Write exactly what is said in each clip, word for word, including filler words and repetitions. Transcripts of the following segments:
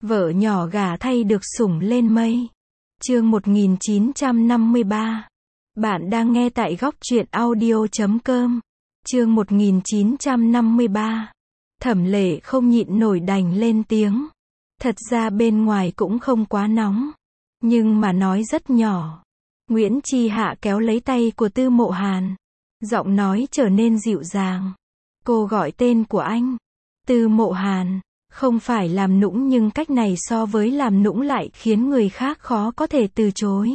Vợ nhỏ gả thay được sủng lên mây. Chương một nghìn chín trăm năm mươi ba. Bạn đang nghe tại góc truyện audio chấm com. Chương một nghìn chín trăm năm mươi ba. Thẩm Lệ không nhịn nổi đành lên tiếng. Thật ra bên ngoài cũng không quá nóng, nhưng mà nói rất nhỏ. Nguyễn Chi Hạ kéo lấy tay của Tư Mộ Hàn. Giọng nói trở nên dịu dàng. Cô gọi tên của anh. Tư Mộ Hàn. Không phải làm nũng nhưng cách này so với làm nũng lại khiến người khác khó có thể từ chối.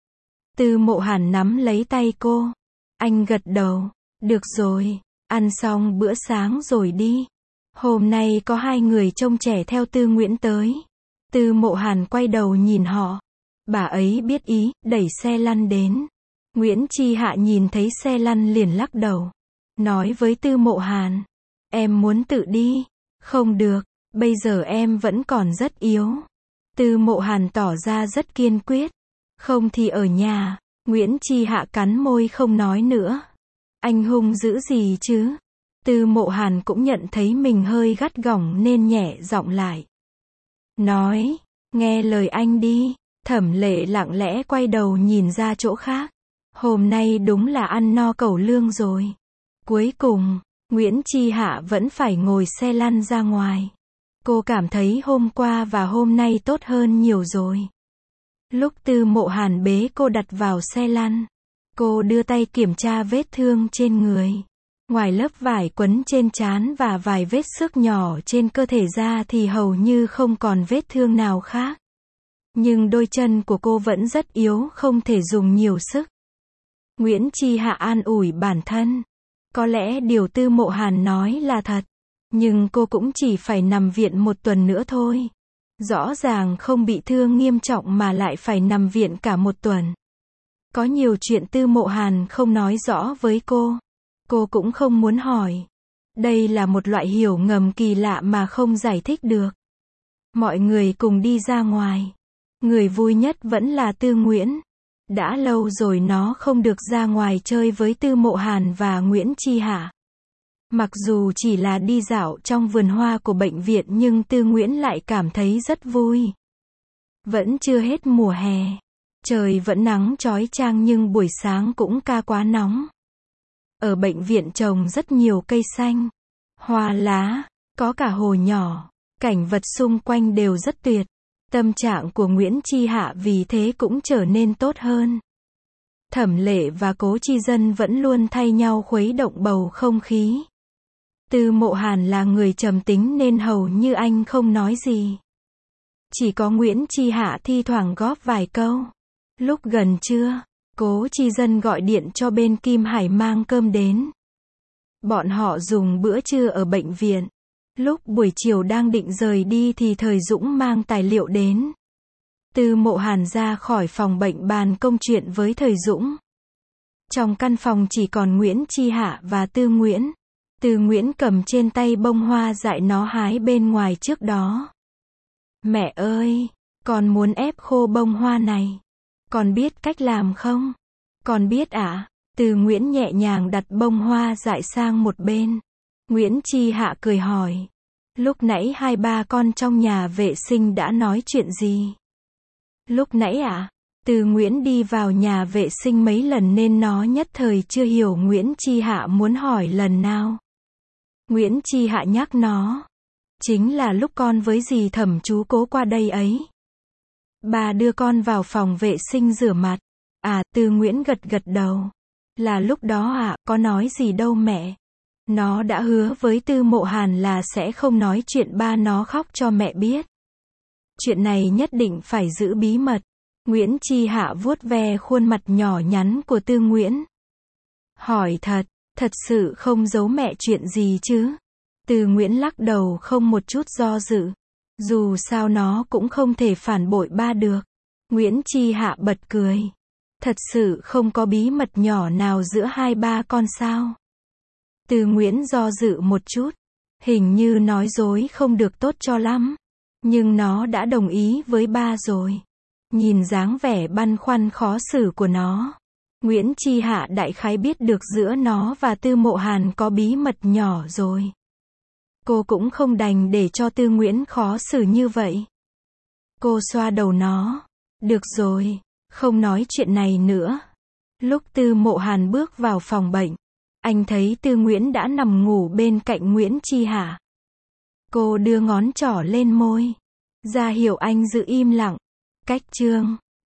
Tư Mộ Hàn nắm lấy tay cô. Anh gật đầu. Được rồi, ăn xong bữa sáng rồi đi. Hôm nay có hai người trông trẻ theo Tư Nguyễn tới. Tư Mộ Hàn quay đầu nhìn họ. Bà ấy biết ý, đẩy xe lăn đến. Nguyễn Chi Hạ nhìn thấy xe lăn liền lắc đầu. Nói với Tư Mộ Hàn. Em muốn tự đi. Không được, bây giờ em vẫn còn rất yếu. Tư Mộ Hàn tỏ ra rất kiên quyết. Không thì ở nhà. Nguyễn Chi Hạ cắn môi không nói nữa. Anh hung dữ gì chứ? Tư Mộ Hàn cũng nhận thấy mình hơi gắt gỏng nên nhẹ giọng lại. Nói, nghe lời anh đi. Thẩm Lệ lặng lẽ quay đầu nhìn ra chỗ khác. Hôm nay đúng là ăn no cẩu lương rồi. Cuối cùng, Nguyễn Chi Hạ vẫn phải ngồi xe lăn ra ngoài. Cô cảm thấy hôm qua và hôm nay tốt hơn nhiều rồi. Lúc Tư Mộ Hàn bế cô đặt vào xe lăn, cô đưa tay kiểm tra vết thương trên người. Ngoài lớp vải quấn trên trán và vài vết xước nhỏ trên cơ thể ra thì hầu như không còn vết thương nào khác. Nhưng đôi chân của cô vẫn rất yếu, không thể dùng nhiều sức. Nguyễn Chi Hạ an ủi bản thân. Có lẽ điều Tư Mộ Hàn nói là thật. Nhưng cô cũng chỉ phải nằm viện một tuần nữa thôi. Rõ ràng không bị thương nghiêm trọng mà lại phải nằm viện cả một tuần. Có nhiều chuyện Tư Mộ Hàn không nói rõ với cô. Cô cũng không muốn hỏi. Đây là một loại hiểu ngầm kỳ lạ mà không giải thích được. Mọi người cùng đi ra ngoài. Người vui nhất vẫn là Tư Nguyễn. Đã lâu rồi nó không được ra ngoài chơi với Tư Mộ Hàn và Nguyễn Chi Hạ. Mặc dù chỉ là đi dạo trong vườn hoa của bệnh viện nhưng Tư Nguyễn lại cảm thấy rất vui. Vẫn chưa hết mùa hè. Trời vẫn nắng chói chang nhưng buổi sáng cũng ca quá nóng. Ở bệnh viện trồng rất nhiều cây xanh, hoa lá, có cả hồ nhỏ. Cảnh vật xung quanh đều rất tuyệt. Tâm trạng của Nguyễn Chi Hạ vì thế cũng trở nên tốt hơn. Thẩm Lệ và Cố Chi Dân vẫn luôn thay nhau khuấy động bầu không khí. Tư Mộ Hàn là người trầm tính nên hầu như anh không nói gì. Chỉ có Nguyễn Chi Hạ thi thoảng góp vài câu. Lúc gần trưa, Cố Chi Dân gọi điện cho bên Kim Hải mang cơm đến. Bọn họ dùng bữa trưa ở bệnh viện. Lúc buổi chiều đang định rời đi thì Thời Dũng mang tài liệu đến. Tư Mộ Hàn ra khỏi phòng bệnh bàn công chuyện với Thời Dũng. Trong căn phòng chỉ còn Nguyễn Chi Hạ và Tư Nguyễn. Tư Nguyễn cầm trên tay bông hoa dại nó hái bên ngoài trước đó. Mẹ ơi, con muốn ép khô bông hoa này. Con biết cách làm không? Con biết ạ. À? Tư Nguyễn nhẹ nhàng đặt bông hoa dại sang một bên. Nguyễn Chi Hạ cười hỏi. Lúc nãy hai ba con trong nhà vệ sinh đã nói chuyện gì? Lúc nãy ạ? À? Tư Nguyễn đi vào nhà vệ sinh mấy lần nên nó nhất thời chưa hiểu Nguyễn Chi Hạ muốn hỏi lần nào. Nguyễn Chi Hạ nhắc nó. Chính là lúc con với dì Thẩm chú Cố qua đây ấy. Bà đưa con vào phòng vệ sinh rửa mặt. À, Tư Nguyễn gật gật đầu. Là lúc đó ạ, à, có nói gì đâu mẹ. Nó đã hứa với Tư Mộ Hàn là sẽ không nói chuyện ba nó khóc cho mẹ biết. Chuyện này nhất định phải giữ bí mật. Nguyễn Chi Hạ vuốt ve khuôn mặt nhỏ nhắn của Tư Nguyễn. Hỏi thật, thật sự không giấu mẹ chuyện gì chứ? Tư Nguyễn lắc đầu không một chút do dự. Dù sao nó cũng không thể phản bội ba được. Nguyễn Chi Hạ bật cười. Thật sự không có bí mật nhỏ nào giữa hai ba con sao? Tư Nguyễn do dự một chút. Hình như nói dối không được tốt cho lắm. Nhưng nó đã đồng ý với ba rồi. Nhìn dáng vẻ băn khoăn khó xử của nó. Nguyễn Chi Hạ đại khái biết được giữa nó và Tư Mộ Hàn có bí mật nhỏ rồi. Cô cũng không đành để cho Tư Nguyễn khó xử như vậy. Cô xoa đầu nó. Được rồi, không nói chuyện này nữa. Lúc Tư Mộ Hàn bước vào phòng bệnh, anh thấy Tư Nguyễn đã nằm ngủ bên cạnh Nguyễn Chi Hà. Cô đưa ngón trỏ lên môi, ra hiệu anh giữ im lặng. Cách chương